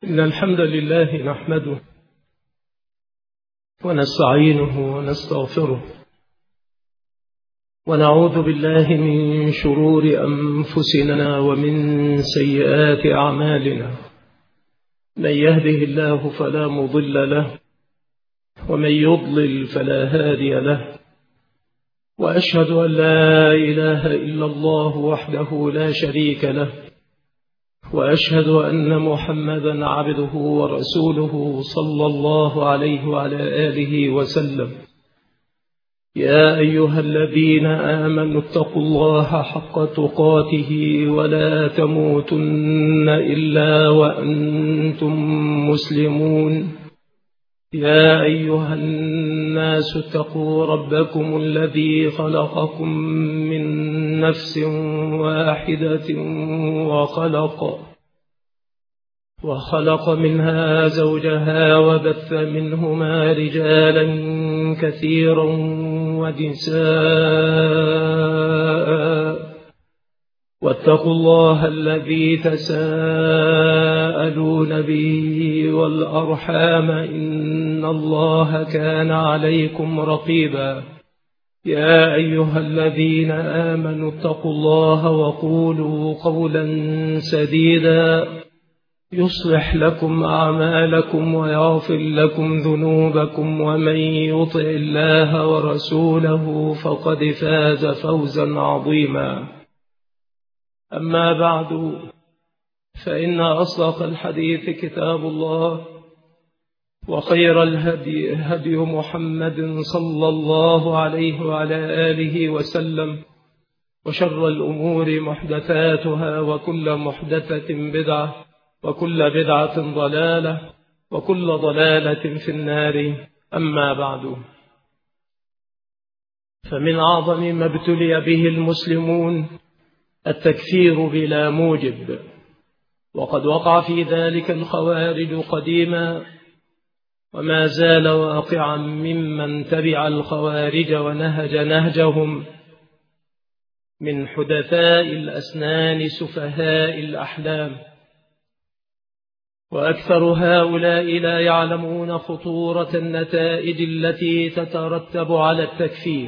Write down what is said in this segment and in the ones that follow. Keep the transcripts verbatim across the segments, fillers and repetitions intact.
إن الحمد لله نحمده ونستعينه ونستغفره ونعوذ بالله من شرور أنفسنا ومن سيئات أعمالنا. من يهده الله فلا مضل له ومن يضلل فلا هادي له، وأشهد أن لا إله إلا الله وحده لا شريك له، وأشهد أن محمدا عبده ورسوله صلى الله عليه وعلى آله وسلم. يا أيها الذين آمنوا اتقوا الله حق تقاته ولا تموتن إلا وأنتم مسلمون. يا أيها الناس اتقوا ربكم الذي خلقكم من نفس واحدة وخلق وخلق منها زوجها وبث منهما رجالا كثيرا ونساء، واتقوا الله الذي تساءلون به والأرحام إن الله كان عليكم رقيبا. يا أيها الذين آمنوا اتقوا الله وقولوا قولا سديدا يصلح لكم أعمالكم ويغفر لكم ذنوبكم، ومن يطع الله ورسوله فقد فاز فوزا عظيما. أما بعد، فإن أصدق الحديث كتاب الله، وخير الهدي هدي محمد صلى الله عليه وعلى آله وسلم، وشر الأمور محدثاتها، وكل محدثة بدعة، وكل بدعة ضلالة، وكل ضلالة في النار. أما بعد، فمن أعظم ما ابتلي به المسلمون التكفير بلا موجب، وقد وقع في ذلك الخوارج قديما، وما زال واقعا ممن تبع الخوارج ونهج نهجهم من حدثاء الأسنان سفهاء الأحلام. وأكثر هؤلاء لا يعلمون خطورة النتائج التي تترتب على التكفير،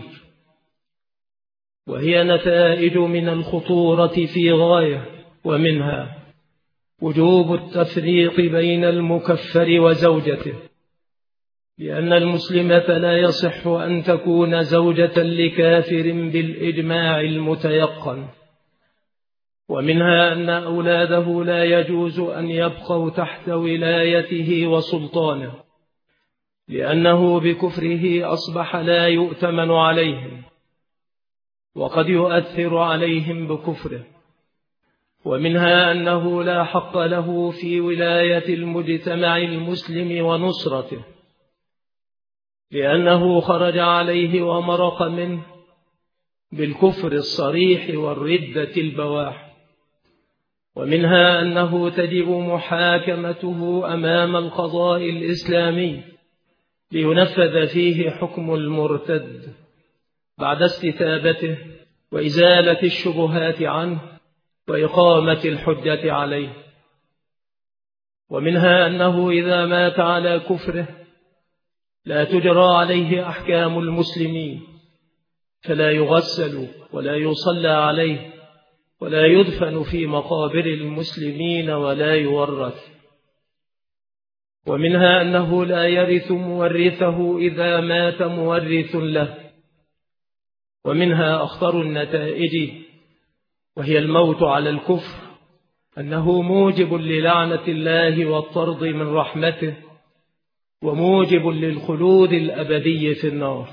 وهي نتائج من الخطورة في غاية، ومنها وجوب التفريق بين المكفر وزوجته، لأن المسلمة لا يصح أن تكون زوجة لكافر بالإجماع المتيقن. ومنها أن أولاده لا يجوز أن يبقوا تحت ولايته وسلطانه، لأنه بكفره أصبح لا يؤتمن عليهم، وقد يؤثر عليهم بكفره. ومنها أنه لا حق له في ولاية المجتمع المسلم ونصرته، لأنه خرج عليه ومرق منه بالكفر الصريح والردة البواح. ومنها أنه تجب محاكمته أمام القضاء الإسلامي لينفذ فيه حكم المرتد بعد استتابته وإزالة الشبهات عنه وإقامة الحجة عليه. ومنها أنه إذا مات على كفره لا تجرى عليه أحكام المسلمين، فلا يغسل ولا يصلى عليه ولا يدفن في مقابر المسلمين ولا يورث. ومنها أنه لا يرث مورثه إذا مات مورث له. ومنها أخطر النتائج، وهي الموت على الكفر، أنه موجب للعنة الله والطرد من رحمته، وموجب للخلود الأبدي في النار.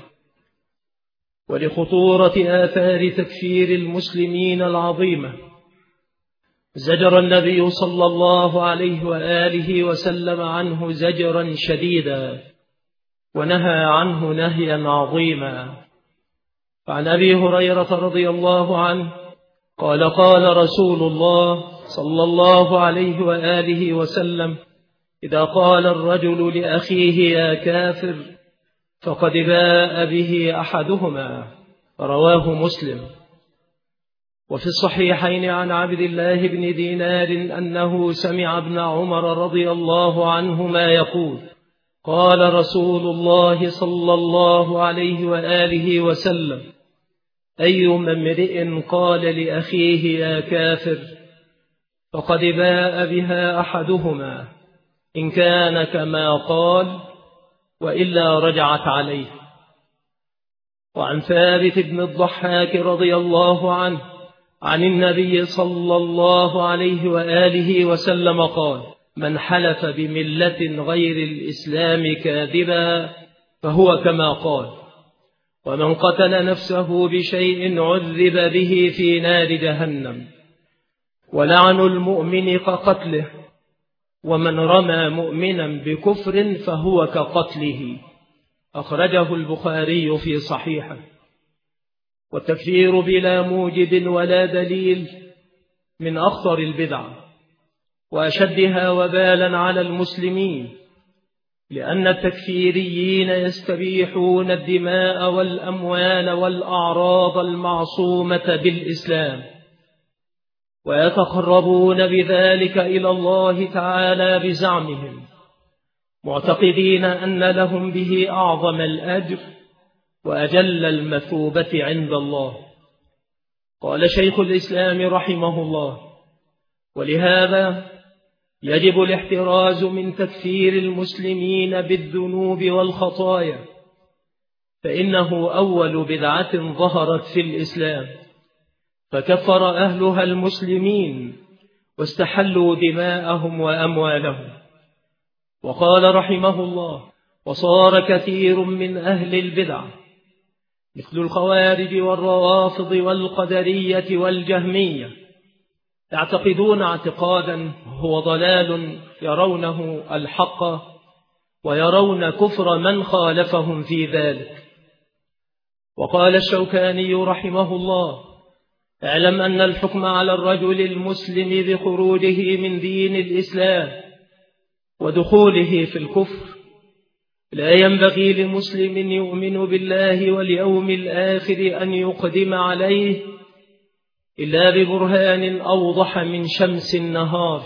ولخطورة آثار تكفير المسلمين العظيمة زجر النبي صلى الله عليه وآله وسلم عنه زجرا شديدا، ونهى عنه نهيا عظيما. فعن أبي هريرة رضي الله عنه قال قال رسول الله صلى الله عليه وآله وسلم: إذا قال الرجل لأخيه يا كافر فقد باء به أحدهما. رواه مسلم. وفي الصحيحين عن عبد الله بن دينار أنه سمع ابن عمر رضي الله عنهما يقول: قال رسول الله صلى الله عليه وآله وسلم: أيما امرئ قال لأخيه يا كافر فقد باء بها أحدهما، إن كان كما قال وإلا رجعت عليه. وعن ثابت بن الضحاك رضي الله عنه عن النبي صلى الله عليه وآله وسلم قال: من حلف بملة غير الإسلام كاذبا فهو كما قال، ومن قتل نفسه بشيء عذب به في نار جهنم، ولعن المؤمن كقتله، ومن رمى مؤمنا بكفر فهو كقتله. أخرجه البخاري في صحيحه. والتكفير بلا موجب ولا دليل من أخطر البدع وأشدها وبالا على المسلمين، لأن التكفيريين يستبيحون الدماء والأموال والأعراض المعصومة بالإسلام، ويتقربون بذلك إلى الله تعالى بزعمهم، معتقدين أن لهم به أعظم الأجر وأجل المثوبة عند الله. قال شيخ الإسلام رحمه الله: ولهذا يجب الاحتراز من تكفير المسلمين بالذنوب والخطايا، فإنه أول بدعة ظهرت في الإسلام فكفر أهلها المسلمين واستحلوا دماءهم وأموالهم. وقال رحمه الله: وصار كثير من أهل البدع مثل الخوارج والروافض والقدرية والجهمية يعتقدون اعتقادا هو ضلال، يرونه الحق ويرون كفر من خالفهم في ذلك. وقال الشوكاني رحمه الله: اعلم أن الحكم على الرجل المسلم بخروجه من دين الإسلام ودخوله في الكفر لا ينبغي لمسلم يؤمن بالله واليوم الآخر أن يقدم عليه إلا ببرهان أوضح من شمس النهار،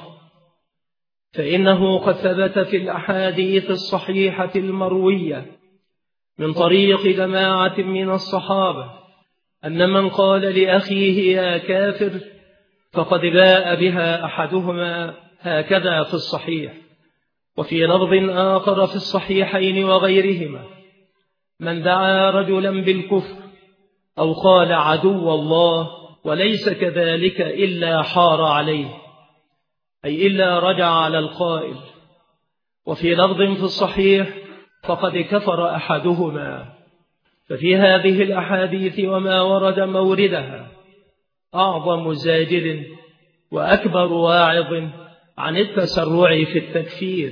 فإنه قد ثبت في الأحاديث الصحيحة المروية من طريق جماعة من الصحابة أن من قال لأخيه يا كافر فقد باء بها أحدهما، هكذا في الصحيح. وفي لفظ آخر في الصحيحين وغيرهما: من دعا رجلا بالكفر أو قال عدو الله وليس كذلك إلا حار عليه، أي إلا رجع على القائل. وفي لفظ في الصحيح: فقد كفر أحدهما. ففي هذه الأحاديث وما ورد موردها أعظم زاجر وأكبر واعظ عن التسرع في التكفير.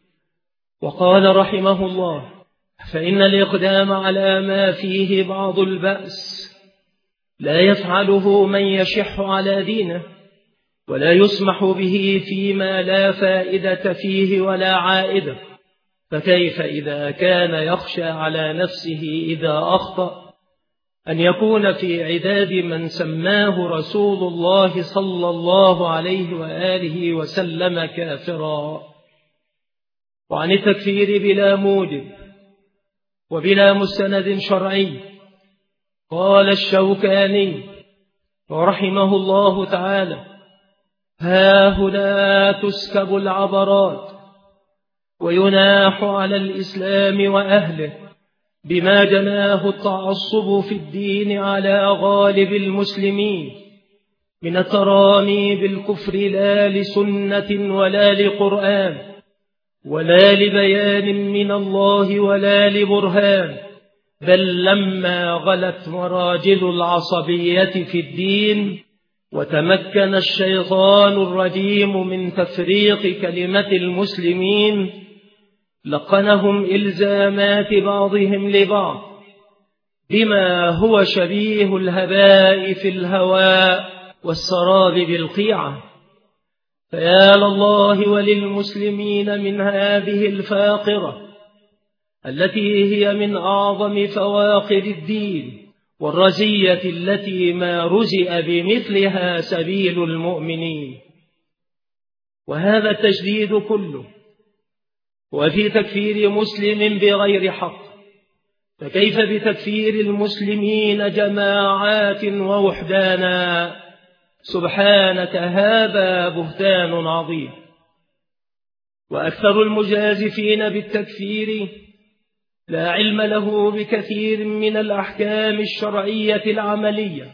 وقال رحمه الله: فإن الإقدام على ما فيه بعض البأس لا يفعله من يشح على دينه، ولا يسمح به فيما لا فائدة فيه ولا عائدة، فكيف إذا كان يخشى على نفسه إذا أخطأ أن يكون في عداد من سماه رسول الله صلى الله عليه وآله وسلم كافرا. وعن التكفير بلا موجب وبلا مستند شرعي قال الشوكاني ورحمه الله تعالى: ها هنا تسكب العبرات ويناح على الإسلام وأهله بما جناه التعصب في الدين على غالب المسلمين من الترامي بالكفر لا لسنة ولا لقرآن ولا لبيان من الله ولا لبرهان، بل لما غلت مراجل العصبية في الدين وتمكن الشيطان الرجيم من تفريق كلمة المسلمين لقنهم إلزامات بعضهم لبعض بما هو شبيه الهباء في الهواء والسراب بالقيعة. فيا لله وللمسلمين من هذه الفاقرة التي هي من أعظم فواقد الدين والرزية التي ما رزئ بمثلها سبيل المؤمنين. وهذا التشديد كله وفي تكفير مسلم بغير حق، فكيف بتكفير المسلمين جماعات ووحدانا؟ سبحانك هذا بهتان عظيم. وأكثر المجازفين بالتكفير لا علم له بكثير من الأحكام الشرعية العملية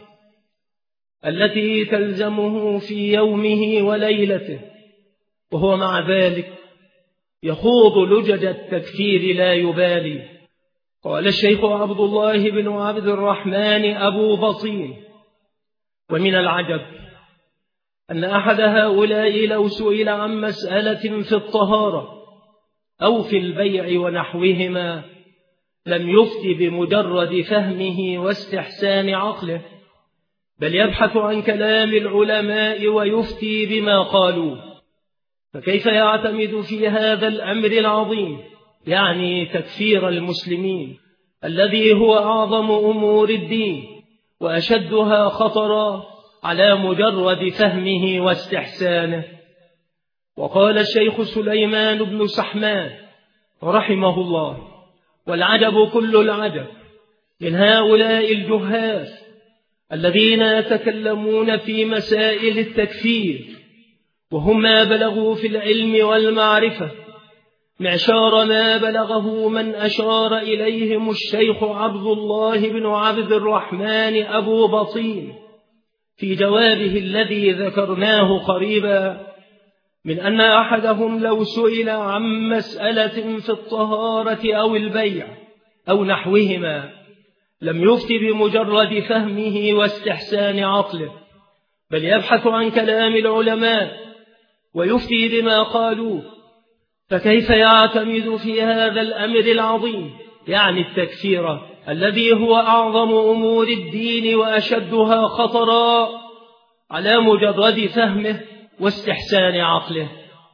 التي تلزمه في يومه وليلته، وهو مع ذلك يخوض لجج التكفير لا يبالي. قال الشيخ عبد الله بن عبد الرحمن أبو بطين: ومن العجب أن أحد هؤلاء لو سئل عن مسألة في الطهارة أو في البيع ونحوهما لم يفتي بمجرد فهمه واستحسان عقله، بل يبحث عن كلام العلماء ويفتي بما قالوه. فكيف يعتمد في هذا الأمر العظيم، يعني تكفير المسلمين، الذي هو أعظم أمور الدين وأشدها خطرا، على مجرد فهمه واستحسانه؟ وقال الشيخ سليمان بن سحمان رحمه الله: والعجب كل العجب من هؤلاء الجهال الذين يتكلمون في مسائل التكفير وهم ما بلغوا في العلم والمعرفة معشار ما بلغه من أشار إليهم الشيخ عبد الله بن عبد الرحمن أبو بطين في جوابه الذي ذكرناه قريبا، من أن أحدهم لو سئل عن مسألة في الطهارة أو البيع أو نحوهما لم يفت بمجرد فهمه واستحسان عقله، بل يبحث عن كلام العلماء ويفتي بما قالوه. فكيف يعتمد في هذا الأمر العظيم، يعني التكفير الذي هو أعظم أمور الدين وأشدها خطرا، على مجرد فهمه واستحسان عقله؟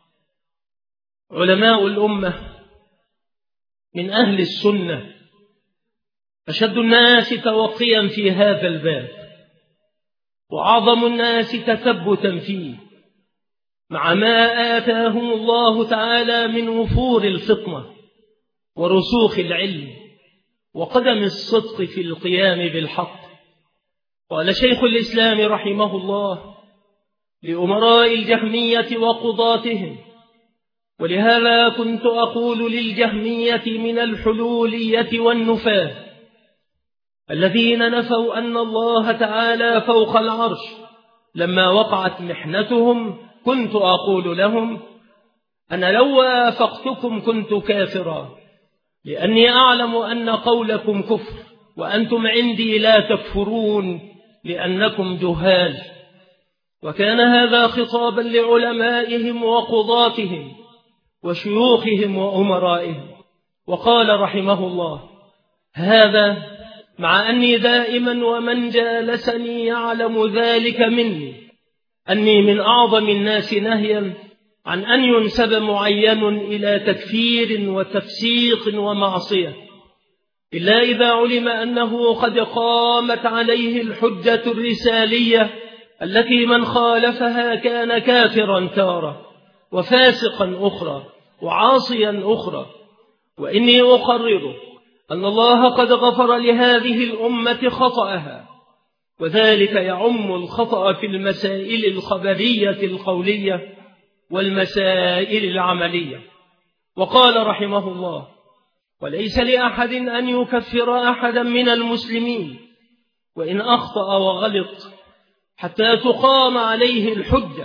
علماء الأمة من أهل السنة أشد الناس توقيا في هذا الباب، وأعظم الناس تثبتا فيه، مع ما آتاهم الله تعالى من وفور الفطنة ورسوخ العلم وقدم الصدق في القيام بالحق. قال شيخ الإسلام رحمه الله لأمراء الجهمية وقضاتهم: ولهذا كنت أقول للجهمية من الحلولية والنفاة الذين نفوا أن الله تعالى فوق العرش، لما وقعت محنتهم كنت أقول لهم: أنا لو وافقتكم كنت كافرا، لأني أعلم أن قولكم كفر وأنتم عندي لا تكفرون لأنكم جهال. وكان هذا خطابا لعلمائهم وقضاتهم وشيوخهم وأمرائهم. وقال رحمه الله: هذا مع أني دائما ومن جالسني يعلم ذلك مني أني من أعظم الناس نهيا عن أن ينسب معين إلى تكفير وتفسيق ومعصية، إلا إذا علم أنه قد قامت عليه الحجة الرسالية التي من خالفها كان كافرا تارة وفاسقا أخرى وعاصيا أخرى. وإني أقرر أن الله قد غفر لهذه الأمة خطأها، وذلك يعم الخطأ في المسائل الخبرية القولية والمسائل العملية. وقال رحمه الله: وليس لأحد أن يكفر أحدا من المسلمين وإن أخطأ وغلط حتى تقام عليه الحجة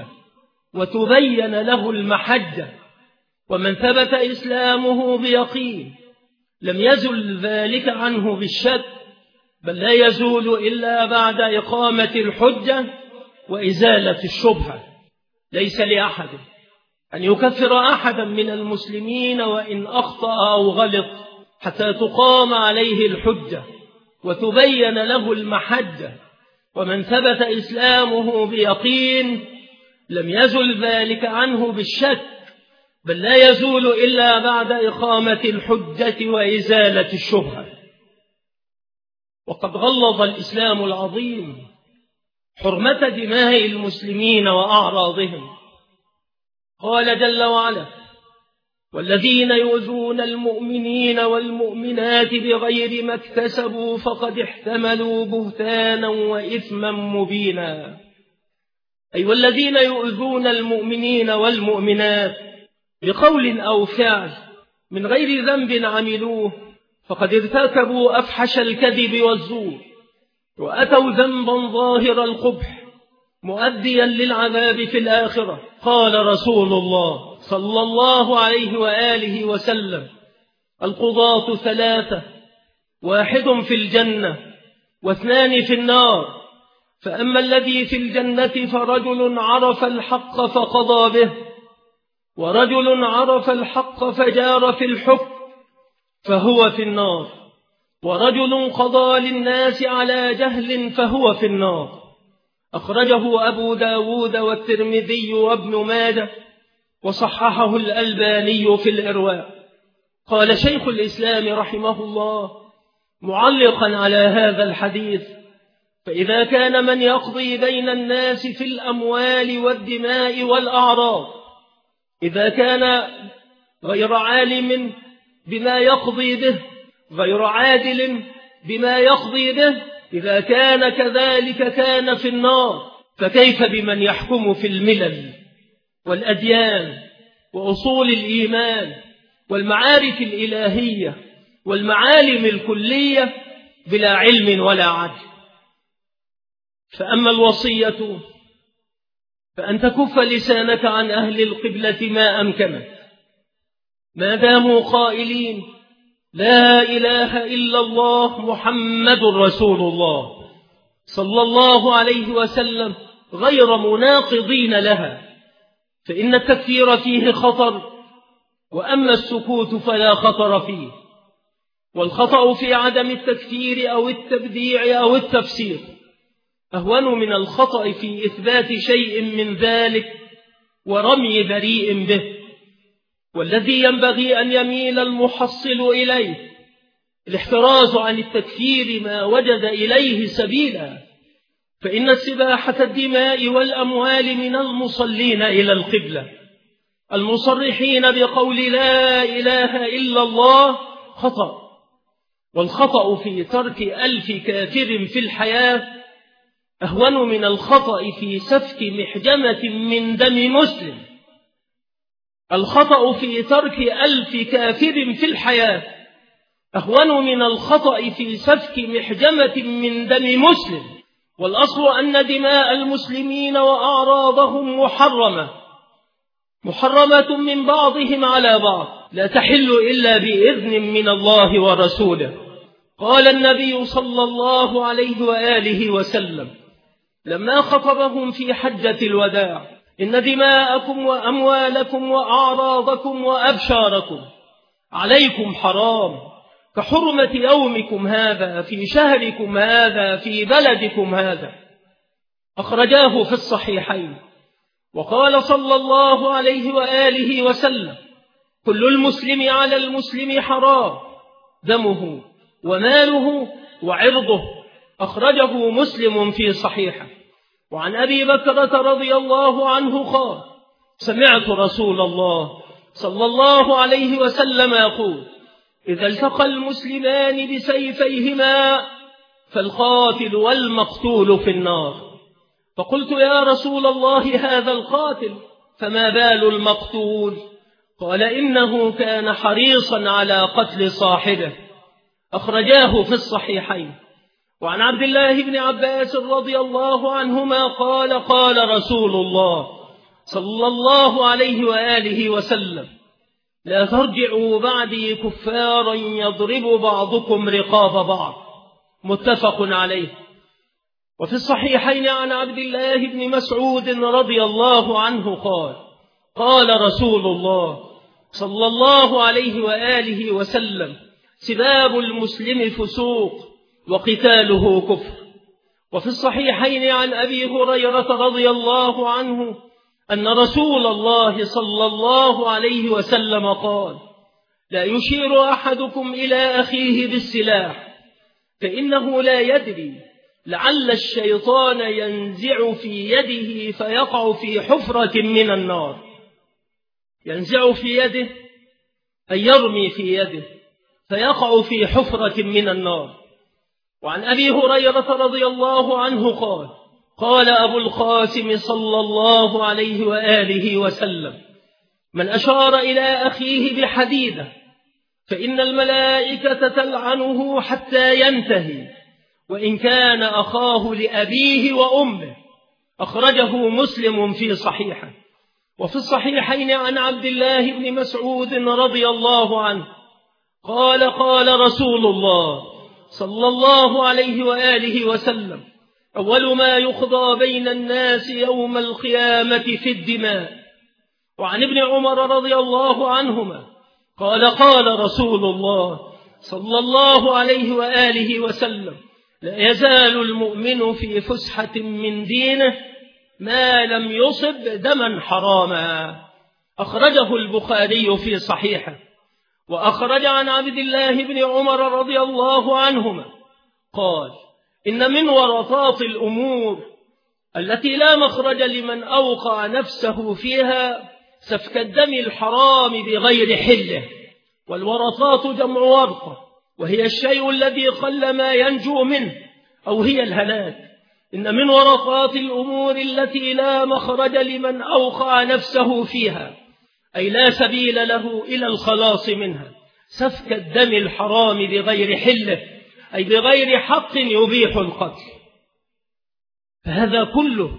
وتبين له المحجة، ومن ثبت إسلامه بيقين لم يزل ذلك عنه بالشك، بل لا يزول إلا بعد إقامة الحجة وإزالة الشبهة. ليس لأحد أن يكفر أحدا من المسلمين وإن أخطأ أو غلط حتى تقام عليه الحجة وتبين له المحجة، ومن ثبت إسلامه بيقين لم يزل ذلك عنه بالشك، بل لا يزول إلا بعد إقامة الحجة وإزالة الشبهة. وقد غلظ الإسلام العظيم حرمة دماء المسلمين وأعراضهم. قال جل وعلا: والذين يؤذون المؤمنين والمؤمنات بغير ما اكتسبوا فقد احتملوا بهتانا وإثما مبينا. أي والذين يؤذون المؤمنين والمؤمنات بقول أو فعل من غير ذنب عملوه فقد ارتكبوا أفحش الكذب والزور، وأتوا ذنبا ظاهر القبح مؤديا للعذاب في الآخرة. قال رسول الله صلى الله عليه وآله وسلم: القضاة ثلاثة، واحد في الجنة واثنان في النار، فأما الذي في الجنة فرجل عرف الحق فقضى به، ورجل عرف الحق فجار في الحكم فهو في النار، ورجل قضى للناس على جهل فهو في النار. أخرجه أبو داود والترمذي وابن ماجه، وصححه الألباني في الإرواء. قال شيخ الإسلام رحمه الله معلقا على هذا الحديث: فإذا كان من يقضي بين الناس في الأموال والدماء والأعراض إذا كان غير عالم بما يقضي به، غير عادل بما يقضي به، إذا كان كذلك كان في النار، فكيف بمن يحكم في الملل والأديان وأصول الإيمان والمعارف الإلهية والمعالم الكلية بلا علم ولا عدل؟ فأما الوصية فأن تكف لسانك عن أهل القبلة ما أمكنك، ما داموا قائلين لا إله إلا الله محمد رسول الله صلى الله عليه وسلم غير مناقضين لها، فإن التكفير فيه خطر، وأما السكوت فلا خطر فيه. والخطأ في عدم التكفير أو التبديع أو التفسير أهون من الخطأ في إثبات شيء من ذلك ورمي بريء به. والذي ينبغي أن يميل المحصل إليه الاحتراز عن التكفير ما وجد إليه سبيلا، فإن استباحة الدماء والأموال من المصلين إلى القبلة المصرحين بقول لا إله إلا الله خطأ. والخطأ في ترك ألف كافر في الحياة أهون من الخطأ في سفك محجمة من دم مسلم. الخطأ في ترك ألف كافر في الحياة أهون من الخطأ في سفك محجمة من دم مسلم. والأصل أن دماء المسلمين وأعراضهم محرمة محرمة من بعضهم على بعض، لا تحل إلا بإذن من الله ورسوله. قال النبي صلى الله عليه وآله وسلم لما خطبهم في حجة الوداع: إن دماءكم وأموالكم وأعراضكم وأبشاركم عليكم حرام كحرمة يومكم هذا في شهركم هذا في بلدكم هذا. أخرجاه في الصحيحين. وقال صلى الله عليه وآله وسلم: كل المسلم على المسلم حرام دمه وماله وعرضه. أخرجه مسلم في صحيحه. وعن أبي بكرة رضي الله عنه قال: سمعت رسول الله صلى الله عليه وسلم يقول: إذا التقى المسلمان بسيفيهما فالقاتل والمقتول في النار. فقلت يا رسول الله هذا القاتل فما بال المقتول؟ قال: إنه كان حريصا على قتل صاحبه. أخرجاه في الصحيحين. وعن عبد الله بن عباس رضي الله عنهما قال: قال رسول الله صلى الله عليه وآله وسلم: لا ترجعوا بعدي كفارا يضرب بعضكم رقاب بعض. متفق عليه. وفي الصحيحين عن عبد الله بن مسعود رضي الله عنه قال: قال رسول الله صلى الله عليه وآله وسلم: سباب المسلم فسوق وقتاله كفر. وفي الصحيحين عن أبي هريرة رضي الله عنه أن رسول الله صلى الله عليه وسلم قال: لا يشير أحدكم إلى أخيه بالسلاح فإنه لا يدري، لعل الشيطان ينزع في يده فيقع في حفرة من النار. ينزع في يده أي يرمي في يده فيقع في حفرة من النار. وعن أبي هريرة رضي الله عنه قال: قال أبو القاسم صلى الله عليه وآله وسلم: من أشار إلى أخيه بحديدة فإن الملائكة تلعنه حتى ينتهي، وإن كان أخاه لأبيه وأمه. أخرجه مسلم في صحيحه. وفي الصحيحين عن عبد الله بن مسعود رضي الله عنه قال: قال رسول الله صلى الله عليه وآله وسلم: أول ما يقضى بين الناس يوم القيامة في الدماء. وعن ابن عمر رضي الله عنهما قال: قال رسول الله صلى الله عليه وآله وسلم: لا يزال المؤمن في فسحة من دينه ما لم يصب دما حراما. أخرجه البخاري في صحيحه. وأخرج عن عبد الله بن عمر رضي الله عنهما قال: إن من ورطات الأمور التي لا مخرج لمن أوقع نفسه فيها سفك الدم الحرام بغير حله. والورطات جمع ورطة، وهي الشيء الذي قل ما ينجو منه، أو هي الهلاك. إن من ورطات الأمور التي لا مخرج لمن أوقع نفسه فيها، أي لا سبيل له إلى الخلاص منها، سفك الدم الحرام بغير حله، أي بغير حق يبيح القتل. فهذا كله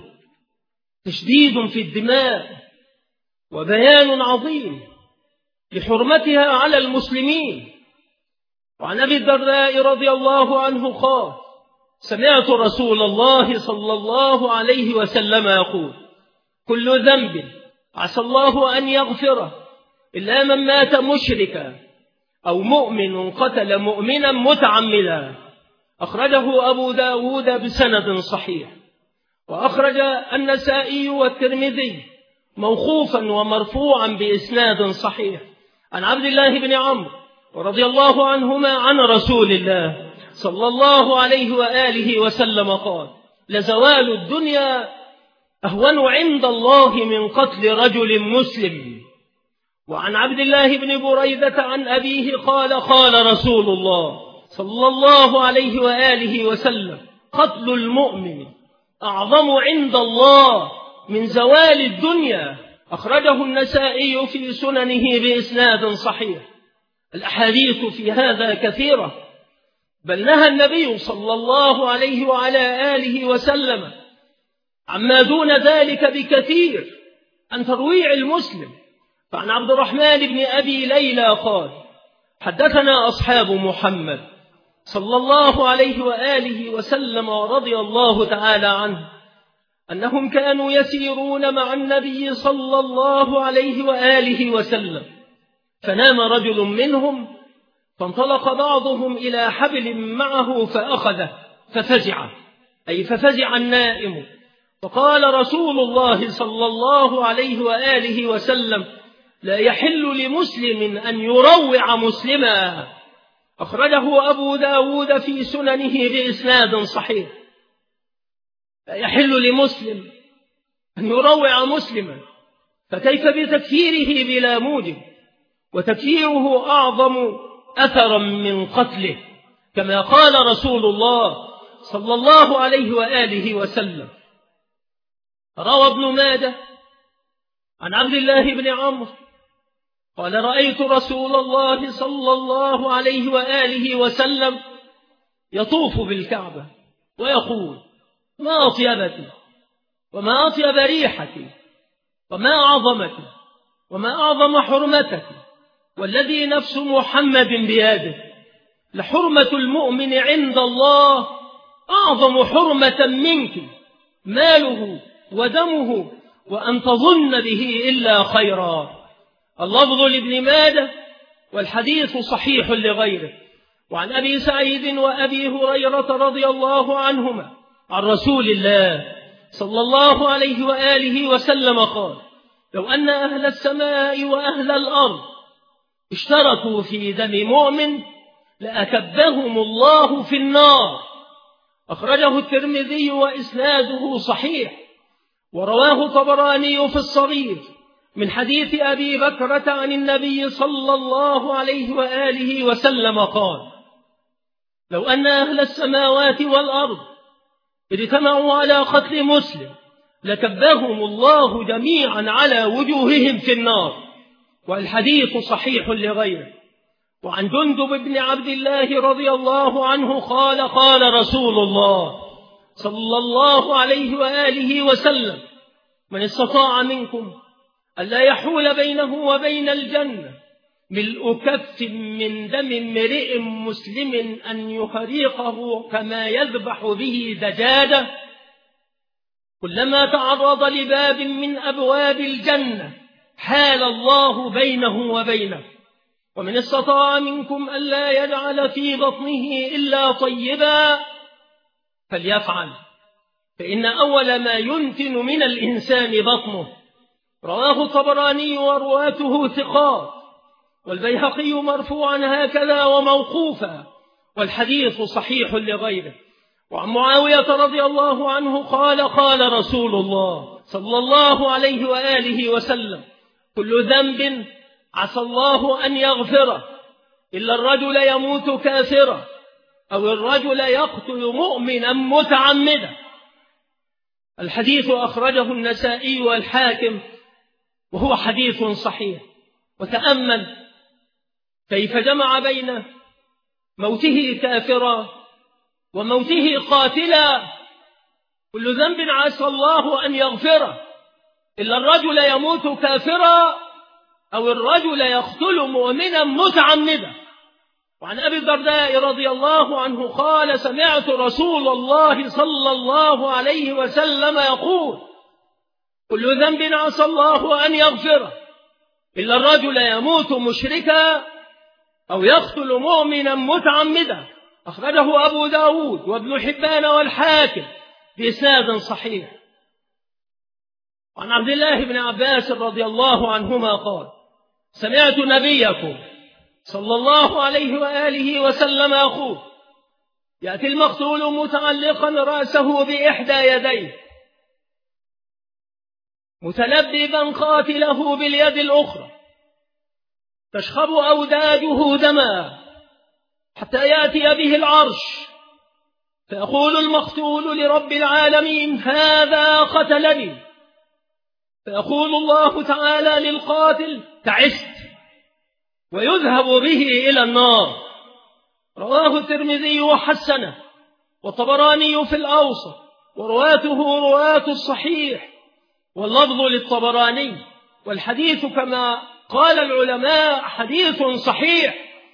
تشديد في الدماء وبيان عظيم لحرمتها على المسلمين. وعن أبي الدرداء رضي الله عنه قال: سمعت رسول الله صلى الله عليه وسلم يقول: كل ذنب عسى الله أن يغفره إلا من مات مشركا أو مؤمن قتل مؤمنا متعمدا. أخرجه أبو داود بسند صحيح. وأخرج النسائي والترمذي موقوفا ومرفوعا بإسناد صحيح عن عبد الله بن عمرو ورضي الله عنهما عن رسول الله صلى الله عليه وآله وسلم قال: لزوال الدنيا أهون عند الله من قتل رجل مسلم. وعن عبد الله بن بريدة عن أبيه قال: قال رسول الله صلى الله عليه وآله وسلم: قتل المؤمن أعظم عند الله من زوال الدنيا. أخرجه النسائي في سننه بإسناد صحيح. الأحاديث في هذا كثيرة، بل نهى النبي صلى الله عليه وعلى آله وسلم عما دون ذلك بكثير عن ترويع المسلم. فعن عبد الرحمن بن أبي ليلى قال: حدثنا أصحاب محمد صلى الله عليه وآله وسلم ورضي الله تعالى عنه أنهم كانوا يسيرون مع النبي صلى الله عليه وآله وسلم، فنام رجل منهم فانطلق بعضهم إلى حبل معه فأخذه ففزع، أي ففزع النائم. فقال رسول الله صلى الله عليه وآله وسلم: لا يحل لمسلم أن يروع مسلما. أخرجه أبو داود في سننه بإسناد صحيح. لا يحل لمسلم أن يروع مسلما، فكيف بتكفيره بلا موجب؟ وتكفيره أعظم أثرا من قتله، كما قال رسول الله صلى الله عليه وآله وسلم. روى ابن ماجه عن عبد الله بن عمرو قال: رأيت رسول الله صلى الله عليه وآله وسلم يطوف بالكعبة ويقول: ما أطيبتي وما أطيب ريحتي وما أعظمتي وما أعظم حرمتك، والذي نفس محمد بيده لحرمة المؤمن عند الله أعظم حرمة منك، ماله ودمه، وأن تظن به إلا خيرا. اللفظ لابن ماجه والحديث صحيح لغيره. وعن أبي سعيد وأبي هريرة رضي الله عنهما عن رسول الله صلى الله عليه وآله وسلم قال: لو أن أهل السماء وأهل الأرض اشتركوا في دم مؤمن لأكبهم الله في النار. أخرجه الترمذي وإسناده صحيح، ورواه الطبراني في الصغير من حديث أبي بكرة عن النبي صلى الله عليه وآله وسلم قال: لو أن أهل السماوات والأرض اجتمعوا على قتل مسلم لكبهم الله جميعا على وجوههم في النار. والحديث صحيح لغيره. وعن جندب بن عبد الله رضي الله عنه قال: قال رسول الله صلى الله عليه وآله وسلم: من استطاع منكم ألا يحول بينه وبين الجنة ملء كف من دم امرئ مسلم أن يخريقه كما يذبح به دجاجة، كلما تعرض لباب من أبواب الجنة حال الله بينه وبينه. ومن استطاع منكم ألا يجعل في بطنه إلا طيبا فليفعل، فإن أول ما ينتن من الإنسان بطنه. رواه الطبراني ورواته ثقات، والبيهقي مرفوعا هكذا وموقوفا، والحديث صحيح لغيره. وعن معاوية رضي الله عنه قال: قال رسول الله صلى الله عليه وآله وسلم: كل ذنب عسى الله أن يغفره إلا الرجل يموت كافرا أو الرجل يقتل مؤمنا متعمدا. الحديث أخرجه النسائي والحاكم وهو حديث صحيح. وتأمل كيف جمع بين موته كافرا وموته قاتلا. كل ذنب عسى الله أن يغفره إلا الرجل يموت كافرا أو الرجل يقتل مؤمنا متعمدا. وعن أبي الدرداء رضي الله عنه قال: سمعت رسول الله صلى الله عليه وسلم يقول: كل ذنب عسى الله أن يغفره إلا الرجل يموت مشركا أو يقتل مؤمنا متعمدا. أخرجه أبو داود وابن حبان والحاكم بإسناد صحيح. وعن عبد الله بن عباس رضي الله عنهما قال: سمعت نبيكم صلى الله عليه وآله وسلم يقول: يأتي المقتول متعلقا رأسه بإحدى يديه متلببا قاتله باليد الأخرى، تشخب أوداجه دما حتى يأتي به العرش، فيقول المقتول لرب العالمين: هذا قتلني. فيقول الله تعالى للقاتل: تعست، ويذهب به إلى النار. رواه الترمذي وحسنه، والطبراني في الأوسط، ورواته رواة الصحيح، واللفظ للطبراني. والحديث كما قال العلماء حديث صحيح.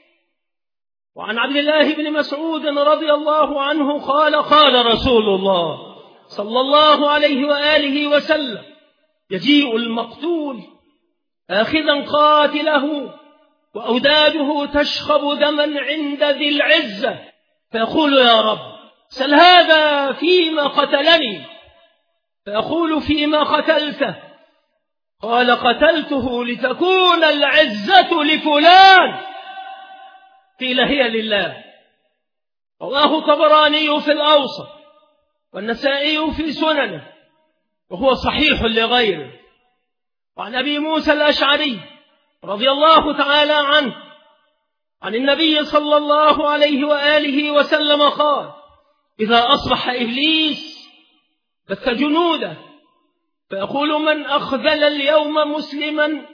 وعن عبد الله بن مسعود رضي الله عنه قال: قال رسول الله صلى الله عليه وآله وسلم: يجيء المقتول آخذا قاتله وأوداجه تشخب دما عند ذي العزة، فيقول: يا رب سل هذا فيما قتلني. فيقول: فيما قتلته؟ قال: قتلته لتكون العزة لفلان. قيل: هي لله. رواه الطبراني في الأوسط والنسائي في سننه، وهو صحيح لغيره. وعن أبي موسى الأشعري رضي الله تعالى عنه عن النبي صلى الله عليه وآله وسلم قال: إذا أصبح إبليس بث جنوده فيقول: من أخذل اليوم مسلما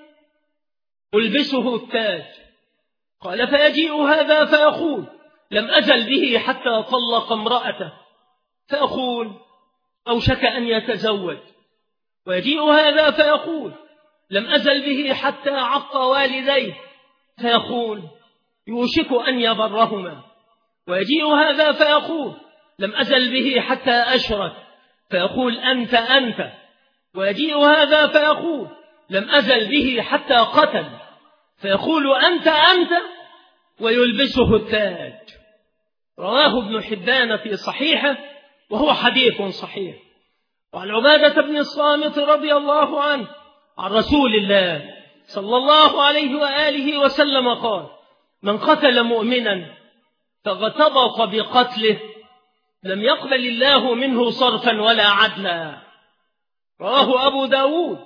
ألبسه التاج. قال: فيجيء هذا فيقول: لم أزل به حتى طلق امرأته. فيقول: أوشك أن يتزوج. ويجيء هذا فيقول: لم أزل به حتى عق والديه. فيقول: يوشك أن يبرهما. ويجيء هذا فيقول: لم أزل به حتى أشرك. فيقول: أنت أنت. ويجيء هذا فيقول: لم أزل به حتى قتل. فيقول: أنت أنت، ويلبسه التاج. رواه ابن حبان في صحيحه، وهو حديث صحيح. وعن عبادة بن الصامت رضي الله عنه عن رسول الله صلى الله عليه وآله وسلم قال: من قتل مؤمنا فاغتبط بقتله لم يقبل الله منه صرفا ولا عدلا. رواه أبو داود.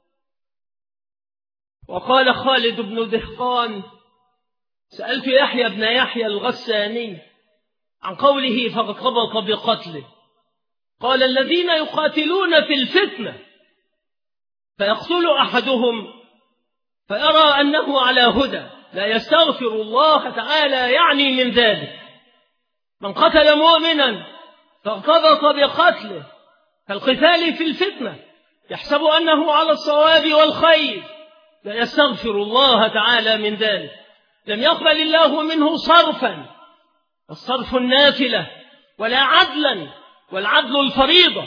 وقال خالد بن دهقان: سألت يحيى بن يحيى الغساني عن قوله فاغتبط بقتله، قال: الذين يقاتلون في الفتنة فيقتل أحدهم فيرى أنه على هدى لا يستغفر الله تعالى يعني من ذلك. من قتل مؤمنا فاغتبط بقتله كالقتال في الفتنة يحسب أنه على الصواب والخير لا يستغفر الله تعالى من ذلك، لم يقبل الله منه صرفا، الصرف النافلة، ولا عدلا، والعدل الفريضة.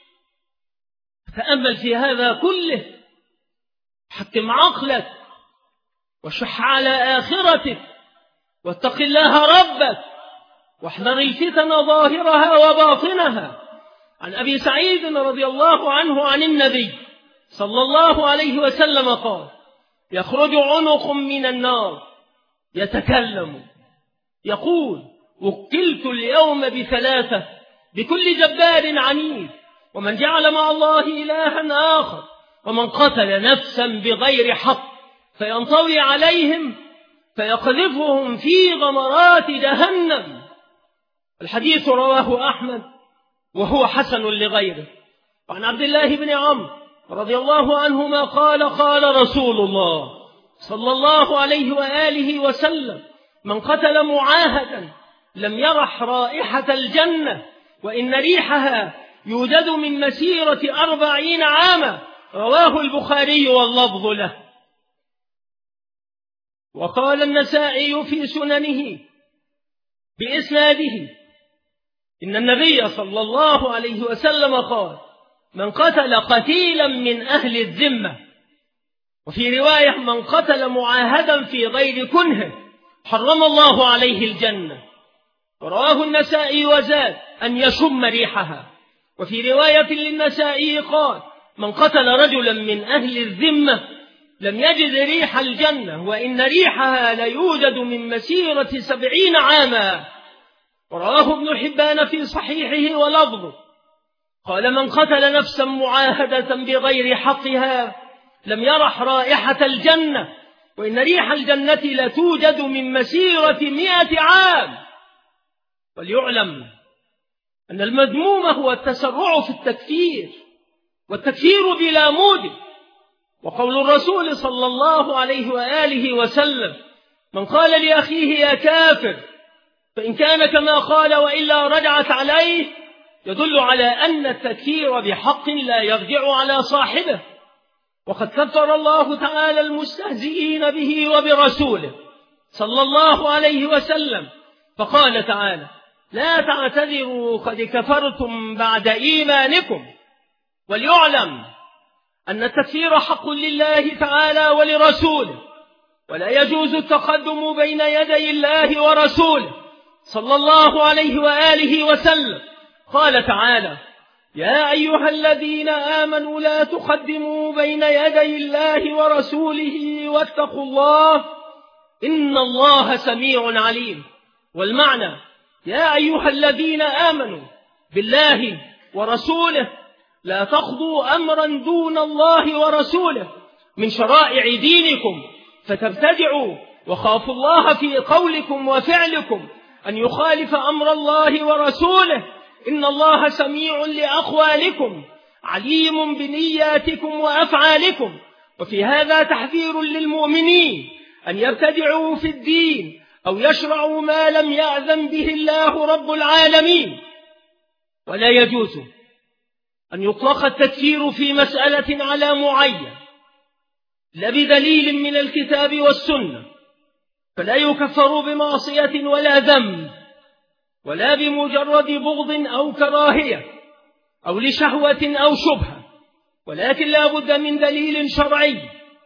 تأمل في هذا كله، حكم عقلك وشح على آخرتك واتق الله ربك واحذر الفتن ظاهرها وباطنها. عن أبي سعيد رضي الله عنه عن النبي صلى الله عليه وسلم قال: يخرج عنق من النار يتكلم يقول: وكلت اليوم بثلاثة، بكل جبار عنيد، ومن جعل مع الله إلها آخر، ومن قتل نفسا بغير حق، فينطوي عليهم فيقذفهم في غمرات جهنم. الحديث رواه أحمد وهو حسن لغيره. وعن عبد الله بن عمرو رضي الله عنهما قال: قال رسول الله صلى الله عليه وآله وسلم: من قتل معاهدا لم يرح رائحة الجنة، وإن ريحها يوجد من مسيرة أربعين عاما. رواه البخاري واللفظ له. وقال النسائي في سننه بإسناده: إن النبي صلى الله عليه وسلم قال: من قتل قتيلا من أهل الذمة، وفي رواية: من قتل معاهدا في غير كنه حرم الله عليه الجنة. ورواه النسائي وزاد: أن يشم ريحها. وفي رواية للنسائي قال: من قتل رجلا من أهل الذمة لم يجد ريح الجنة، وإن ريحها ليوجد من مسيرة سبعين عاما. ورواه ابن حبان في صحيحه ولفظه قال: من قتل نفسا معاهدة بغير حقها لم يرح رائحة الجنة، وإن ريح الجنة لتوجد من مسيرة مئة عام. وليعلم أن المذموم هو التسرع في التكفير، والتكفير بلا موجب. وقول الرسول صلى الله عليه وآله وسلم: من قال لأخيه يا كافر، فإن كان كما قال وإلا رجعت عليه، يدل على أن التكفير بحق لا يرجع على صاحبه. وقد كفر الله تعالى المستهزئين به وبرسوله صلى الله عليه وسلم، فقال تعالى: لا تعتذروا قد كفرتم بعد إيمانكم. وليعلم أن التكفير حق لله تعالى ولرسوله، ولا يجوز التقدم بين يدي الله ورسوله صلى الله عليه وآله وسلم. قال تعالى: يا أيها الذين آمنوا لا تقدموا بين يدي الله ورسوله واتقوا الله إن الله سميع عليم. والمعنى: يا أيها الذين آمنوا بالله ورسوله لا تخضوا أمرا دون الله ورسوله من شرائع دينكم فتبتدعوا، وخافوا الله في قولكم وفعلكم أن يخالف أمر الله ورسوله، إن الله سميع لأقوالكم عليم بنياتكم وأفعالكم. وفي هذا تحذير للمؤمنين أن يبتدعوا في الدين أو يشرعوا ما لم يأذن به الله رب العالمين. ولا يجوز أن يطلق التكفير في مسألة على معين لا بدليل من الكتاب والسنة، فلا يكفر بمعصية ولا ذنب، ولا بمجرد بغض أو كراهية أو لشهوة أو شبهة، ولكن لا بد من دليل شرعي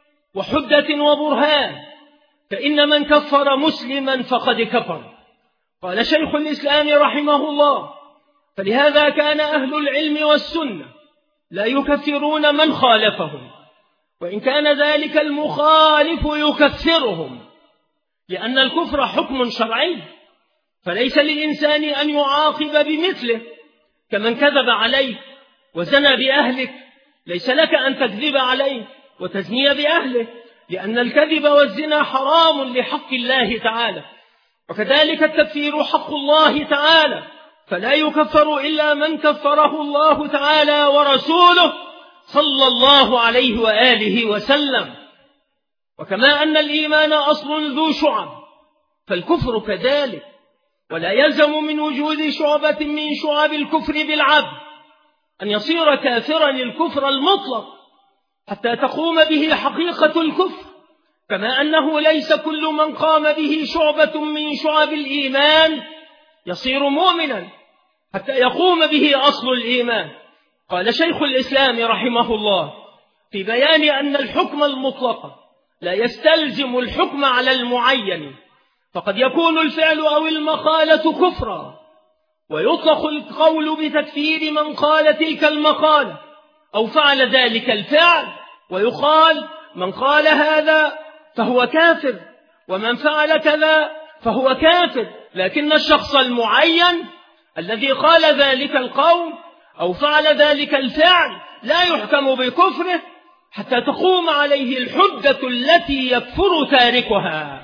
وحجة وبرهان. فإن من كفر مسلما فقد كفر. قال شيخ الإسلام رحمه الله: فلهذا كان أهل العلم والسنة لا يكفرون من خالفهم، وإن كان ذلك المخالف يكفرهم، لأن الكفر حكم شرعي، فليس للإنسان أن يعاقب بمثله. كمن كذب عليك وزنى بأهلك ليس لك أن تكذب عليه وتزني بأهله، لأن الكذب والزنا حرام لحق الله تعالى. وكذلك التكفير حق الله تعالى، فلا يكفر إلا من كفره الله تعالى ورسوله صلى الله عليه وآله وسلم. وكما أن الإيمان أصل ذو شعب فالكفر كذلك، ولا يلزم من وجود شعبة من شعب الكفر بالعبد أن يصير كافرا الكفر المطلق حتى تقوم به حقيقة الكفر، كما أنه ليس كل من قام به شعبة من شعب الإيمان يصير مؤمنا حتى يقوم به أصل الإيمان. قال شيخ الإسلام رحمه الله في بيان أن الحكم المطلق لا يستلزم الحكم على المعين، فقد يكون الفعل أو المقالة كفرا، ويطلق القول بتكفير من قال تلك المقالة أو فعل ذلك الفعل، ويقال من قال هذا فهو كافر ومن فعل كذا فهو كافر، لكن الشخص المعين الذي قال ذلك القول أو فعل ذلك الفعل لا يحكم بكفره حتى تقوم عليه الحجة التي يكفر تاركها.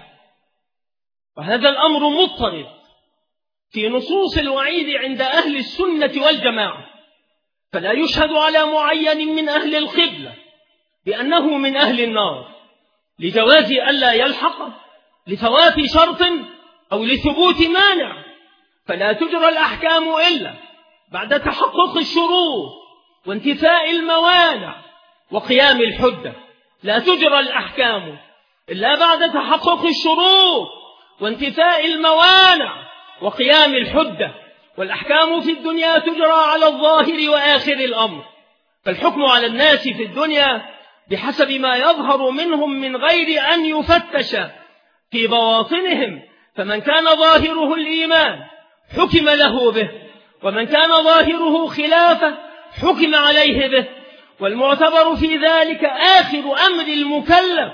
وهذا الأمر مضطرد في نصوص الوعيد عند أهل السنة والجماعة، فلا يشهد على معين من أهل القبلة بأنه من أهل النار لجواز ألا يلحق لفوات شرط أو لثبوت مانع، فلا تجرى الأحكام إلا بعد تحقق الشروط وانتفاء الموانع وقيام الحجة. لا تجرى الأحكام إلا بعد تحقق الشروط وانتفاء الموانع وقيام الحجة، والأحكام في الدنيا تجرى على الظاهر وآخر الأمر، فالحكم على الناس في الدنيا بحسب ما يظهر منهم من غير أن يفتش في بواطنهم، فمن كان ظاهره الإيمان حكم له به، ومن كان ظاهره خلافه حكم عليه به، والمعتبر في ذلك آخر أمر المكلف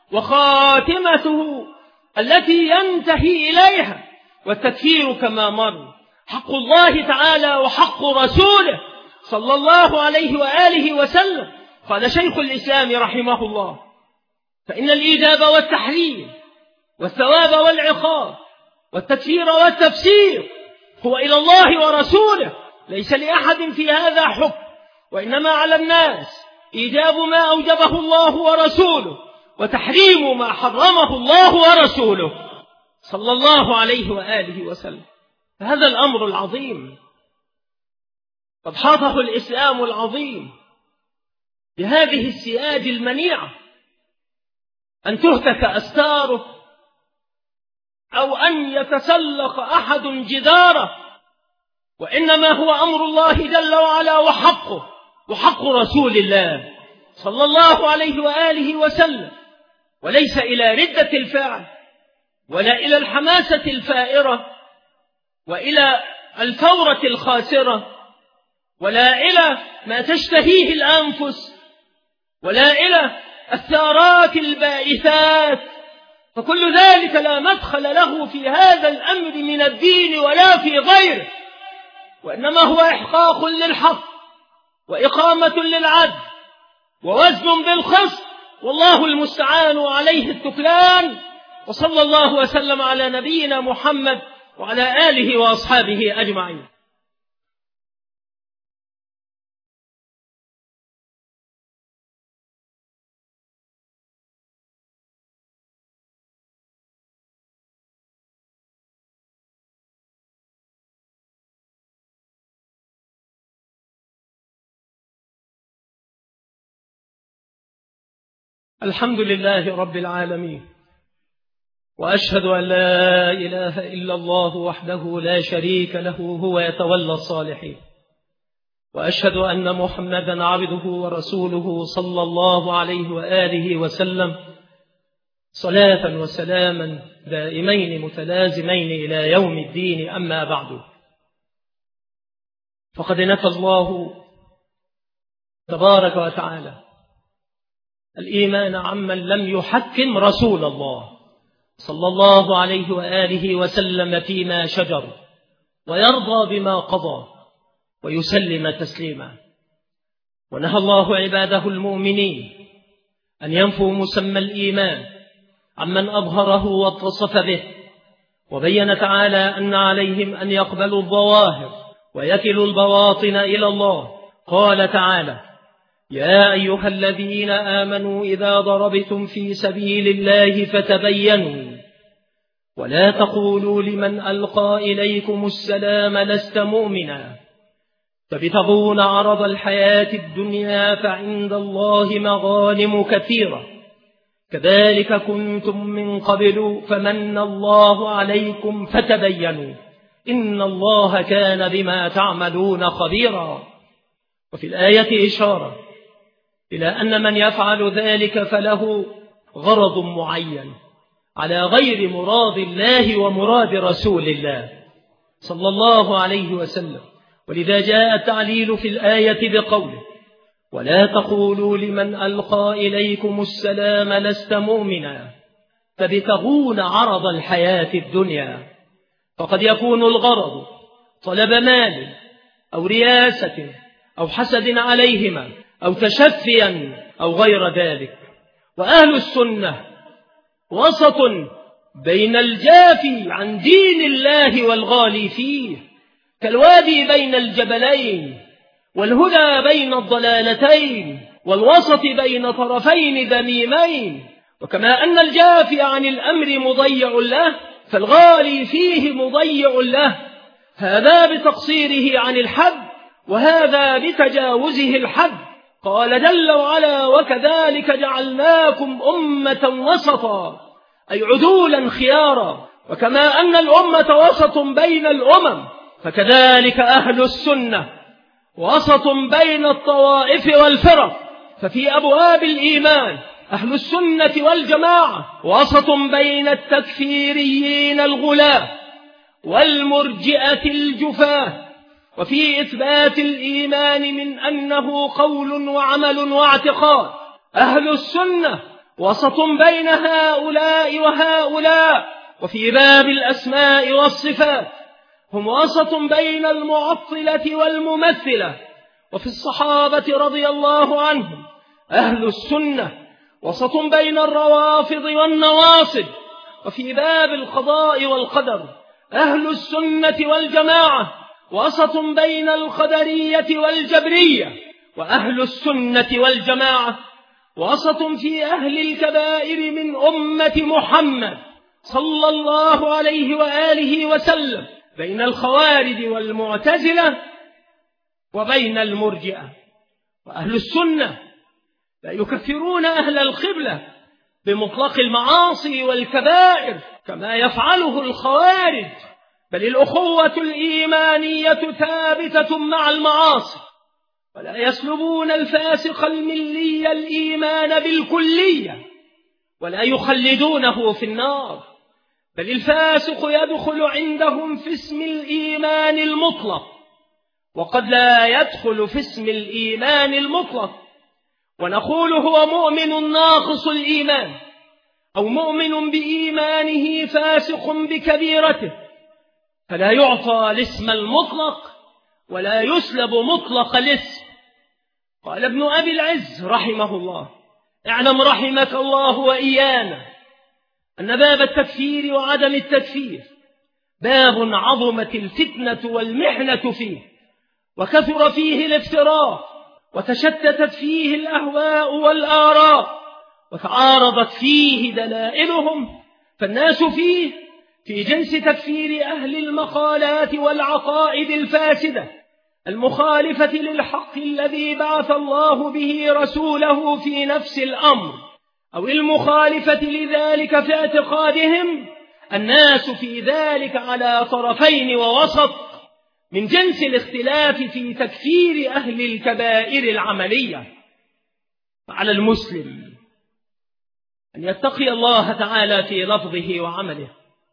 وخاتمته التي ينتهي إليها. والتكفير كما مر حق الله تعالى وحق رسوله صلى الله عليه وآله وسلم. قال شيخ الإسلام رحمه الله فإن الإيجاب والتحريم والثواب والعقاب والتكفير والتفسير هو إلى الله ورسوله، ليس لأحد في هذا حكم، وإنما على الناس إيجاب ما أوجبه الله ورسوله وتحريم ما حرمه الله ورسوله صلى الله عليه وآله وسلم. هذا الأمر العظيم قد حاطه الإسلام العظيم بهذه السياج المنيعة، أن تهتك أستاره أو أن يتسلق أحد جداره، وإنما هو أمر الله جل وعلا وحقه وحق رسول الله صلى الله عليه وآله وسلم، وليس إلى ردة الفعل ولا إلى الحماسة الفائرة وإلى الثورة الخاسرة ولا إلى ما تشتهيه الأنفس ولا إلى الثارات البائثات، فكل ذلك لا مدخل له في هذا الأمر من الدين ولا في غيره، وإنما هو إحقاق للحق وإقامة للعدل ووزن بالخصم، والله المستعان عليه التكلان. وصلى الله وسلم على نبينا محمد وعلى آله وأصحابه أجمعين. الحمد لله رب العالمين، وأشهد أن لا إله إلا الله وحده لا شريك له هو يتولى الصالحين، وأشهد أن محمدا عبده ورسوله صلى الله عليه وآله وسلم صلاة وسلاما دائمين متلازمين إلى يوم الدين. أما بعد، فقد نفى الله تبارك وتعالى الإيمان عمن لم يحكم رسول الله صلى الله عليه وآله وسلم فيما شجر، ويرضى بما قضى، ويسلم تسليما. ونهى الله عباده المؤمنين أن ينفوا مسمى الإيمان عمن أظهره واتصف به، وبين تعالى أن عليهم أن يقبلوا الظواهر ويكلوا البواطن إلى الله. قال تعالى: يا أيها الذين آمنوا إذا ضربتم في سبيل الله فتبينوا ولا تقولوا لمن ألقى إليكم السلام لست مؤمنا تبتغون عرض الحياة الدنيا فعند الله مغانم كثيرة كذلك كنتم من قبل فمن الله عليكم فتبينوا إن الله كان بما تعملون خبيرا. وفي الآية إشارة إلى أن من يفعل ذلك فله غرض معين على غير مراد الله ومراد رسول الله صلى الله عليه وسلم. ولذا جاء التعليل في الآية بقوله: ولا تقولوا لمن ألقى إليكم السلام لست مؤمنا تبتغون عرض الحياة الدنيا. فقد يكون الغرض طلب مال أو رياسة أو حسد عليهما أو تشفيا أو غير ذلك. وأهل السنة وسط بين الجافي عن دين الله والغالي فيه، كالوادي بين الجبلين، والهدى بين الضلالتين، والوسط بين طرفين ذميمين. وكما أن الجافي عن الأمر مضيع له، فالغالي فيه مضيع له، هذا بتقصيره عن الحد وهذا بتجاوزه الحد. قال جل وعلا: وكذلك جعلناكم أمة وسطا، أي عدولا خيارا. وكما أن الأمة وسط بين الأمم، فكذلك أهل السنة وسط بين الطوائف والفرق. ففي أبواب الإيمان أهل السنة والجماعة وسط بين التكفيريين الغلاة والمرجئة الجفاة. وفي إثبات الإيمان من أنه قول وعمل واعتقاد أهل السنة وسط بين هؤلاء وهؤلاء. وفي باب الأسماء والصفات هم وسط بين المعطلة والممثلة. وفي الصحابة رضي الله عنهم أهل السنة وسط بين الروافض والنواصب. وفي باب القضاء والقدر أهل السنة والجماعة وسط بين القدرية والجبرية. وأهل السنة والجماعة وسط في أهل الكبائر من أمة محمد صلى الله عليه وآله وسلم، بين الخوارج والمعتزلة وبين المرجئة. وأهل السنة لا يكفرون أهل القبلة بمطلق المعاصي والكبائر كما يفعله الخوارج، بل الأخوة الإيمانية ثابتة مع المعاصي، ولا يسلبون الفاسق الملي الإيمان بالكلية ولا يخلدونه في النار، بل الفاسق يدخل عندهم في اسم الإيمان المطلق وقد لا يدخل في اسم الإيمان المطلق. ونقول هو مؤمن ناقص الإيمان أو مؤمن بإيمانه فاسق بكبيرته، فلا يعطى الاسم المطلق ولا يسلب مطلق الاسم. قال ابن أبي العز رحمه الله: اعلم رحمك الله وإيانا أن باب التكفير وعدم التكفير باب عظمت الفتنة والمحنة فيه، وكثر فيه الافتراء، وتشتتت فيه الأهواء والآراء، وتعارضت فيه دلائلهم، فالناس فيه في جنس تكفير أهل المقالات والعقائد الفاسدة المخالفة للحق الذي بعث الله به رسوله في نفس الأمر، أو المخالفة لذلك في اعتقادهم. الناس في ذلك على طرفين ووسط، من جنس الاختلاف في تكفير أهل الكبائر العملية. فعلى المسلم أن يتقي الله تعالى في لفظه وعمله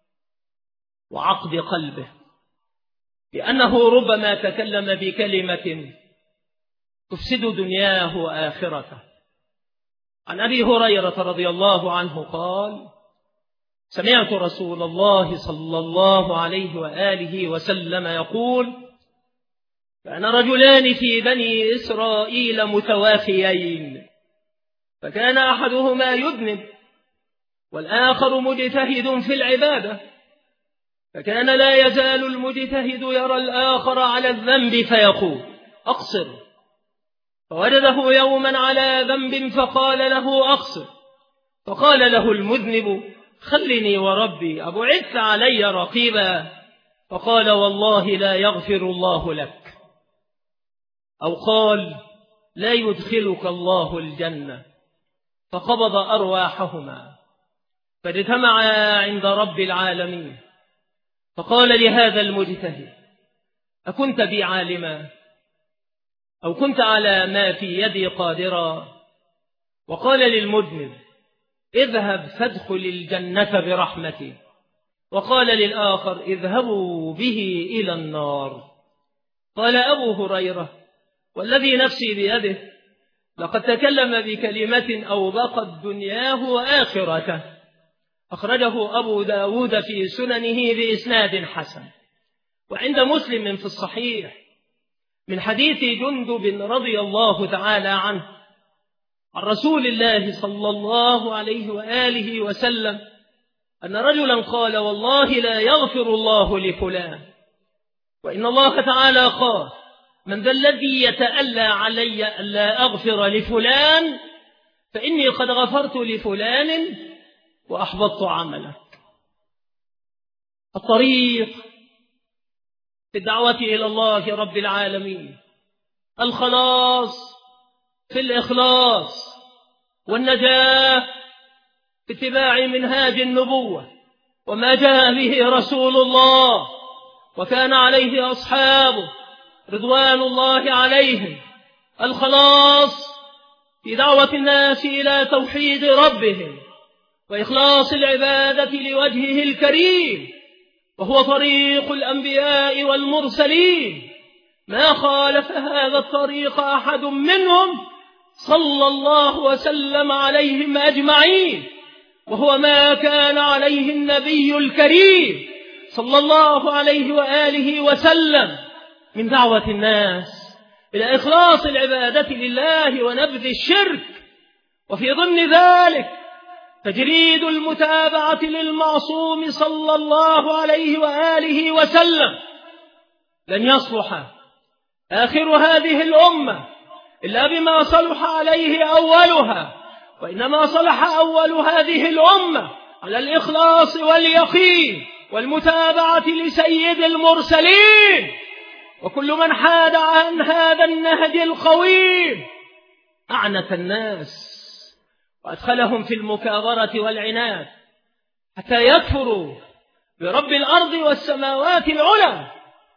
وعقد قلبه، لأنه ربما تكلم بكلمة تفسد دنياه وآخرته. عن أبي هريرة رضي الله عنه قال: سمعت رسول الله صلى الله عليه وآله وسلم يقول: كان رجلان في بني إسرائيل متوافيين، فكان أحدهما يذنب والآخر مجتهد في العبادة، فكان لا يزال المجتهد يرى الآخر على الذنب فيقول: أقصر. فوجده يوما على ذنب فقال له: أقصر. فقال له المذنب: خلني وربي أبعثت علي رقيبا. فقال: والله لا يغفر الله لك. أو قال: لا يدخلك الله الجنة. فقبض أرواحهما فاجتمعا عند رب العالمين، فقال لهذا المجتهد: أكنت بي عالما؟ أو كنت على ما في يدي قادرا؟ وقال للمذنب: اذهب فادخل الجنة برحمتي. وقال للآخر: اذهبوا به إلى النار. قال أبو هريرة: والذي نفسي بيده لقد تكلم بكلمة أوبقت دنياه وآخرته. أخرجه أبو داود في سننه بإسناد حسن. وعند مسلم في الصحيح من حديث جندب رضي الله تعالى عنه عن رسول الله صلى الله عليه وآله وسلم أن رجلا قال: والله لا يغفر الله لفلان. وإن الله تعالى قال: من ذا الذي يتألى علي ألا أغفر لفلان، فإني قد غفرت لفلان وأحبطت عملك. الطريق في الدعوة إلى الله رب العالمين الخلاص في الإخلاص، والنجاة في اتباع منهاج النبوة وما جاء به رسول الله وكان عليه أصحابه رضوان الله عليهم. الخلاص في دعوة الناس إلى توحيد ربهم وإخلاص العبادة لوجهه الكريم، وهو طريق الأنبياء والمرسلين، ما خالف هذا الطريق أحد منهم صلى الله وسلم عليهم أجمعين، وهو ما كان عليه النبي الكريم صلى الله عليه وآله وسلم من دعوة الناس إلى إخلاص العبادة لله ونبذ الشرك، وفي ضمن ذلك تجريد المتابعة للمعصوم صلى الله عليه وآله وسلم. لن يصلح آخر هذه الأمة إلا بما صلح عليه أولها، وإنما صلح أول هذه الأمة على الإخلاص واليقين والمتابعة لسيد المرسلين. وكل من حاد عن هذا النهج القويم أعنت الناس وأدخلهم في المكابرة والعناد حتى يكفروا برب الأرض والسماوات العلى.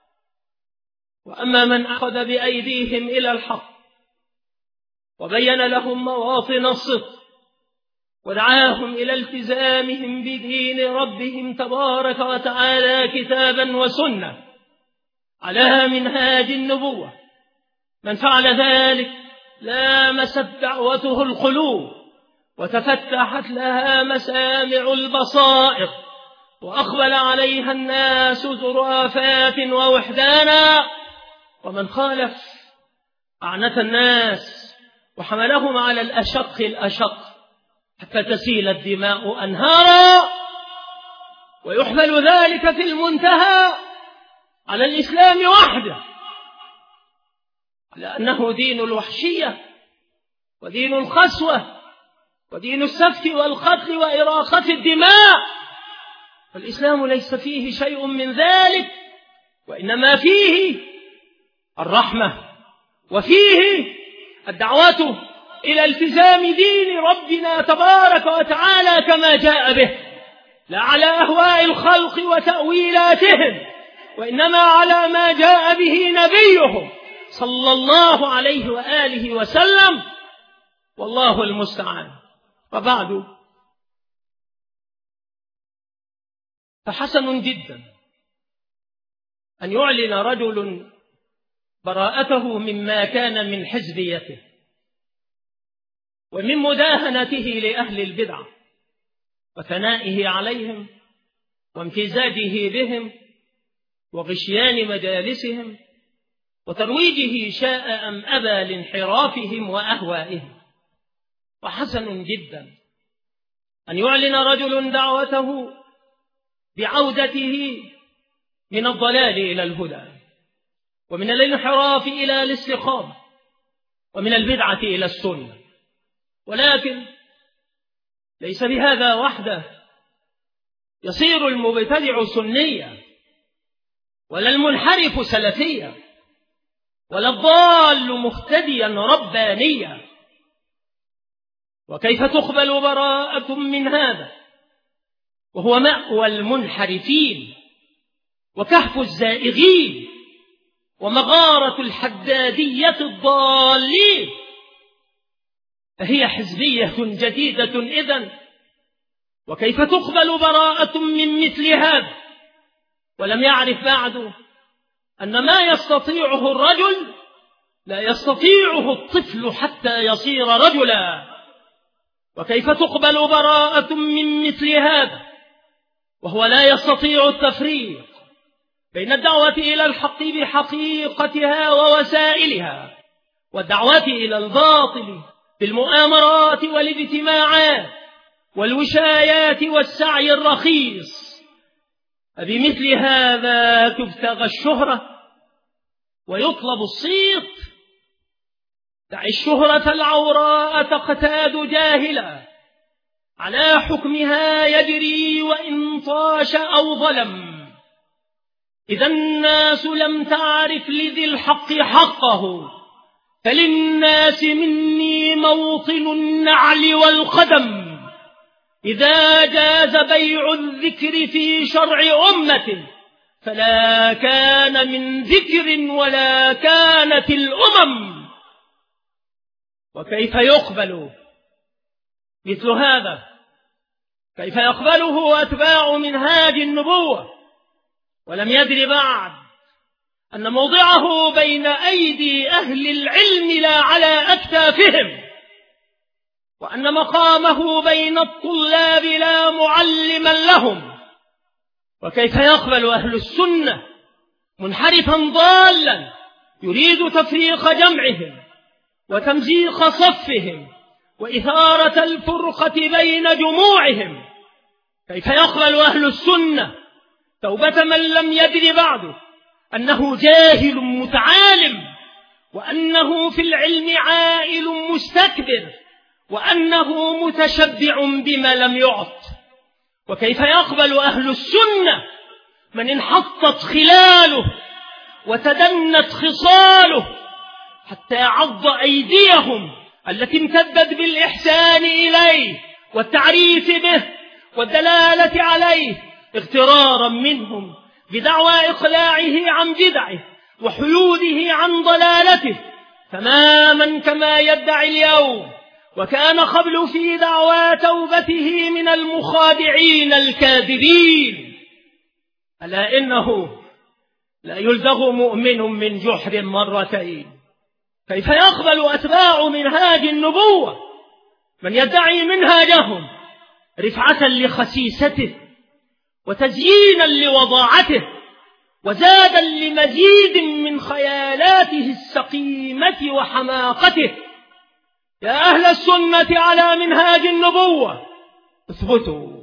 وأما من أخذ بأيديهم إلى الحق وبين لهم مواطن الصدق ودعاهم إلى التزامهم بدين ربهم تبارك وتعالى كتابا وسنة على منهاج النبوة، من فعل ذلك لامست دعوته القلوب وتفتحت لها مسامع البصائر وأقبل عليها الناس زرافات ووحدانا. ومن خالف أعنت الناس وحملهم على الأشق الأشق حتى تسيل الدماء أنهارا، ويحمل ذلك في المنتهى على الإسلام وحده، على أنه دين الوحشية ودين القسوة ودين السفك والقتل وإراقة الدماء. فالإسلام ليس فيه شيء من ذلك، وإنما فيه الرحمة وفيه الدعوة إلى التزام دين ربنا تبارك وتعالى كما جاء به، لا على أهواء الخلق وتأويلاتهم، وإنما على ما جاء به نبيهم صلى الله عليه وآله وسلم، والله المستعان. وبعد، فحسن جدا أن يعلن رجل براءته مما كان من حزبيته ومن مداهنته لأهل البدع، وثنائه عليهم وامتزاجه بهم وغشيان مجالسهم وترويجه شاء أم أبى لانحرافهم وأهوائهم. وحسن جدا أن يعلن رجل دعوته بعودته من الضلال إلى الهدى، ومن الانحراف إلى الاستقامة، ومن البدعة إلى السنة. ولكن ليس بهذا وحده يصير المبتدع سنيا، ولا المنحرف سلفيا، ولا الضال مهتديا ربانيا. وكيف تقبل براءة من هذا وهو مأوى المنحرفين وكهف الزائغين ومغارة الحدادية الضالين؟ فهي حزبية جديدة إذن. وكيف تقبل براءة من مثل هذا ولم يعرف بعد أن ما يستطيعه الرجل لا يستطيعه الطفل حتى يصير رجلا؟ وكيف تقبل براءة من مثل هذا وهو لا يستطيع التفريق بين الدعوة إلى الحق بحقيقتها ووسائلها، والدعوة إلى الباطل بالمؤامرات والاجتماعات والوشايات والسعي الرخيص؟ أبمثل هذا تبتغى الشهرة ويطلب الصيت؟ دع الشهرة العوراء تقتاد جاهلا على حكمها يجري وإن طاش أو ظلم. إذا الناس لم تعرف لذي الحق حقه، فللناس مني موطن النعل والقدم. إذا جاز بيع الذكر في شرع أمة فلا كان من ذكر ولا كانت الأمم. وكيف يقبل مثل هذا؟ كيف يقبله أتباع منهاج النبوة ولم يدر بعد أن موضعه بين أيدي أهل العلم لا على أكتافهم، وأن مقامه بين الطلاب لا معلما لهم؟ وكيف يقبل أهل السنة منحرفا ضالا يريد تفريق جمعهم وتمزيق صفهم وإثارة الفرقة بين جموعهم؟ كيف يقبل أهل السنة توبة من لم يدر بعده أنه جاهل متعالم، وأنه في العلم عائل مستكبر، وأنه متشبع بما لم يعط؟ وكيف يقبل أهل السنة من انحطت خلاله وتدنت خصاله حتى عض أيديهم التي امتدت بالإحسان إليه والتعريف به والدلالة عليه اغترارا منهم بدعوى إقلاعه عن بدعه وحيوده عن ضلالته تماما كما يدعي اليوم، وكان قبل في دعوى توبته من المخادعين الكاذبين. ألا إنه لا يلدغ مؤمن من جحر مرتين. كيف يقبل أتباع منهاج النبوة من يدعي منهاجهم رفعة لخسيسته وتزيينا لوضاعته وزادا لمزيد من خيالاته السقيمة وحماقته؟ يا أهل السنة على منهاج النبوة اثبتوا،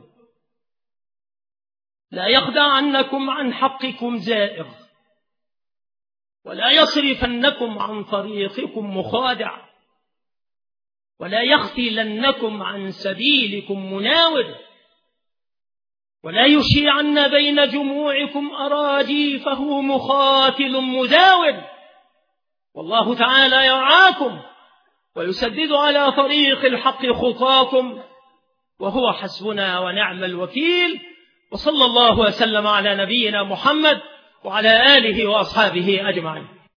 لا يخدعنكم عن حقكم زائغ، ولا يصرفنكم عن طريقكم مخادع، ولا يختلنكم عن سبيلكم مناور، ولا يشيعن بين جموعكم أراجيفه مخاتل مداور. والله تعالى يرعاكم ويسدد على طريق الحق خطاكم، وهو حسبنا ونعم الوكيل. وصلى الله وسلم على نبينا محمد وعلى آله وأصحابه أجمعين.